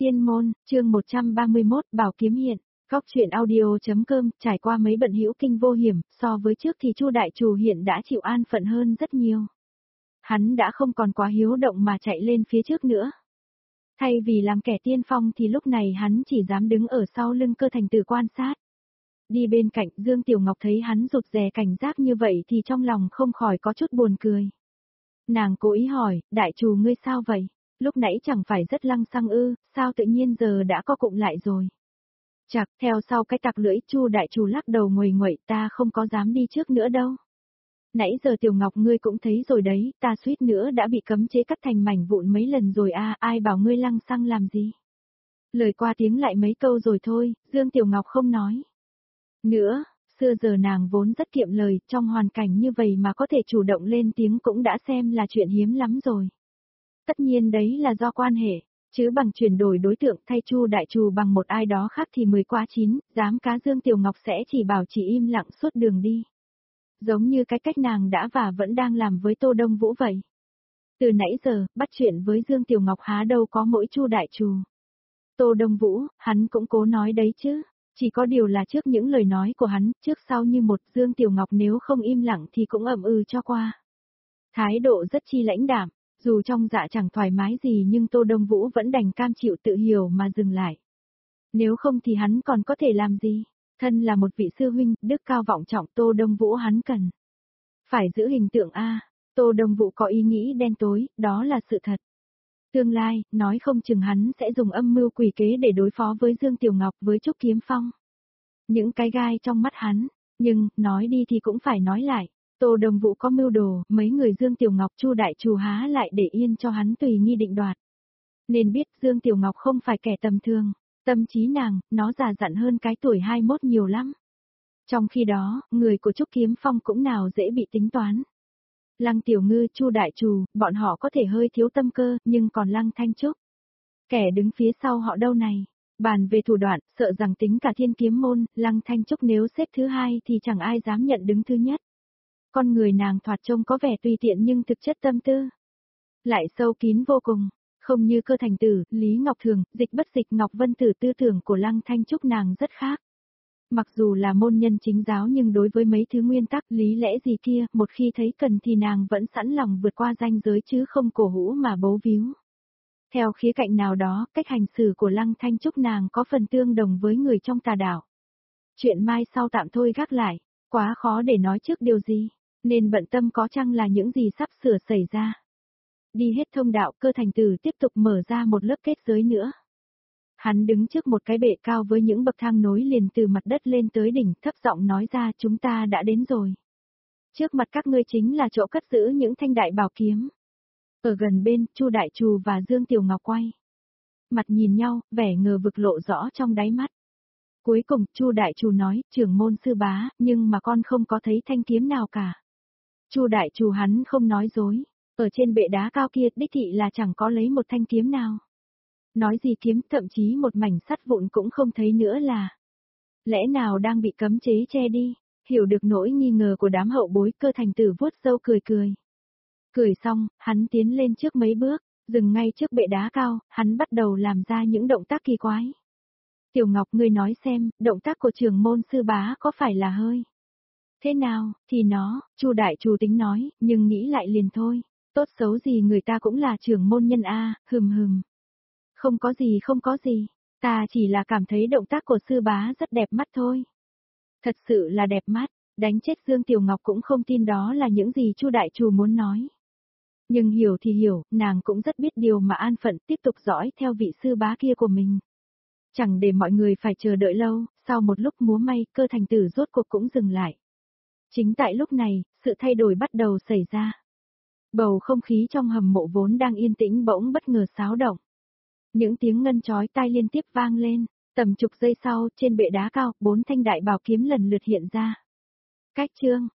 Tiên môn, chương 131, Bảo kiếm hiện. Góc truyện audio.com, trải qua mấy bận hữu kinh vô hiểm, so với trước thì Chu đại chủ hiện đã chịu an phận hơn rất nhiều. Hắn đã không còn quá hiếu động mà chạy lên phía trước nữa. Thay vì làm kẻ tiên phong thì lúc này hắn chỉ dám đứng ở sau lưng Cơ Thành Tử quan sát. Đi bên cạnh Dương Tiểu Ngọc thấy hắn rụt rè cảnh giác như vậy thì trong lòng không khỏi có chút buồn cười. Nàng cố ý hỏi, đại chủ ngươi sao vậy? Lúc nãy chẳng phải rất lăng xăng ư, sao tự nhiên giờ đã co cụm lại rồi? Chặt, theo sau cái tặc lưỡi Chu đại chủ lắc đầu nguầy nguậy, ta không có dám đi trước nữa đâu. Nãy giờ Tiểu Ngọc ngươi cũng thấy rồi đấy, ta suýt nữa đã bị cấm chế cắt thành mảnh vụn mấy lần rồi a, ai bảo ngươi lăng xăng làm gì? Lời qua tiếng lại mấy câu rồi thôi, Dương Tiểu Ngọc không nói nữa, xưa giờ nàng vốn rất kiệm lời, trong hoàn cảnh như vậy mà có thể chủ động lên tiếng cũng đã xem là chuyện hiếm lắm rồi. Tất nhiên đấy là do quan hệ, chứ bằng chuyển đổi đối tượng thay Chu đại trù bằng một ai đó khác thì 10 quá 9, dám cá Dương Tiểu Ngọc sẽ chỉ bảo chỉ im lặng suốt đường đi. Giống như cái cách nàng đã và vẫn đang làm với Tô Đông Vũ vậy. Từ nãy giờ, bắt chuyện với Dương Tiểu Ngọc há đâu có mỗi Chu đại trù. Tô Đông Vũ, hắn cũng cố nói đấy chứ. Chỉ có điều là trước những lời nói của hắn, trước sau như một Dương Tiểu Ngọc nếu không im lặng thì cũng ậm ừ cho qua. Thái độ rất chi lãnh đạm, dù trong dạ chẳng thoải mái gì nhưng Tô Đông Vũ vẫn đành cam chịu tự hiểu mà dừng lại. Nếu không thì hắn còn có thể làm gì? Thân là một vị sư huynh, đức cao vọng trọng Tô Đông Vũ hắn cần. Phải giữ hình tượng A, Tô Đông Vũ có ý nghĩ đen tối, đó là sự thật. Tương lai, nói không chừng hắn sẽ dùng âm mưu quỷ kế để đối phó với Dương Tiểu Ngọc với Trúc Kiếm Phong. Những cái gai trong mắt hắn, nhưng, nói đi thì cũng phải nói lại. Tô Đông Vũ có mưu đồ, mấy người Dương Tiểu Ngọc Chu đại trù há lại để yên cho hắn tùy nghi định đoạt. Nên biết Dương Tiểu Ngọc không phải kẻ tầm thường, tâm trí nàng, nó già dặn hơn cái tuổi 21 nhiều lắm. Trong khi đó, người của Trúc Kiếm Phong cũng nào dễ bị tính toán. Lăng Tiểu Ngư, Chu đại trù, bọn họ có thể hơi thiếu tâm cơ, nhưng còn Lăng Thanh Trúc. Kẻ đứng phía sau họ đâu này? Bàn về thủ đoạn, sợ rằng tính cả Thiên Kiếm môn, Lăng Thanh Trúc nếu xếp thứ hai thì chẳng ai dám nhận đứng thứ nhất. Con người nàng thoạt trông có vẻ tùy tiện nhưng thực chất tâm tư lại sâu kín vô cùng, không như Cơ Thành Tử, Lý Ngọc Thường, Dịch Bất Dịch Ngọc Vân Tử tư tưởng của Lăng Thanh Trúc nàng rất khác. Mặc dù là môn nhân chính giáo nhưng đối với mấy thứ nguyên tắc lý lẽ gì kia, một khi thấy cần thì nàng vẫn sẵn lòng vượt qua ranh giới chứ không cổ hủ mà bấu víu. Theo khía cạnh nào đó, cách hành xử của Lăng Thanh Trúc nàng có phần tương đồng với người trong tà đạo. Chuyện mai sau tạm thôi gác lại, quá khó để nói trước điều gì, nên bận tâm có chăng là những gì sắp sửa xảy ra. Đi hết thông đạo, Cơ Thành Tử tiếp tục mở ra một lớp kết giới nữa. Hắn đứng trước một cái bệ cao với những bậc thang nối liền từ mặt đất lên tới đỉnh, thấp giọng nói ra chúng ta đã đến rồi. Trước mặt các ngươi chính là chỗ cất giữ những thanh đại bảo kiếm. Ở gần bên, Chu đại trù và Dương Tiểu Ngọc quay mặt nhìn nhau, vẻ ngờ vực lộ rõ trong đáy mắt. Cuối cùng, Chu đại trù nói, trưởng môn sư bá, nhưng mà con không có thấy thanh kiếm nào cả. Chu đại trù hắn không nói dối, ở trên bệ đá cao kia đích thị là chẳng có lấy một thanh kiếm nào. Nói gì kiếm, thậm chí một mảnh sắt vụn cũng không thấy nữa là. Lẽ nào đang bị cấm chế che đi? Hiểu được nỗi nghi ngờ của đám hậu bối, Cơ Thành Tử vuốt râu cười cười. Cười xong, hắn tiến lên trước mấy bước, dừng ngay trước bệ đá cao, hắn bắt đầu làm ra những động tác kỳ quái. Tiểu Ngọc ngươi nói xem, động tác của trưởng môn sư bá có phải là hơi? Thế nào, thì nó, Chu đại trù tính nói, nhưng nghĩ lại liền thôi, tốt xấu gì người ta cũng là trưởng môn nhân a, hừm. Không có gì không có gì, ta chỉ là cảm thấy động tác của sư bá rất đẹp mắt thôi. Thật sự là đẹp mắt, đánh chết Dương Tiểu Ngọc cũng không tin đó là những gì Chu đại trù muốn nói. Nhưng hiểu thì hiểu, nàng cũng rất biết điều mà an phận tiếp tục dõi theo vị sư bá kia của mình. Chẳng để mọi người phải chờ đợi lâu, sau một lúc múa may, Cơ Thành Tử rốt cuộc cũng dừng lại. Chính tại lúc này, sự thay đổi bắt đầu xảy ra. Bầu không khí trong hầm mộ vốn đang yên tĩnh bỗng bất ngờ xáo động. Những tiếng ngân chói tai liên tiếp vang lên, tầm chục giây sau, trên bệ đá cao, 4 thanh đại bảo kiếm lần lượt hiện ra. Cách chương,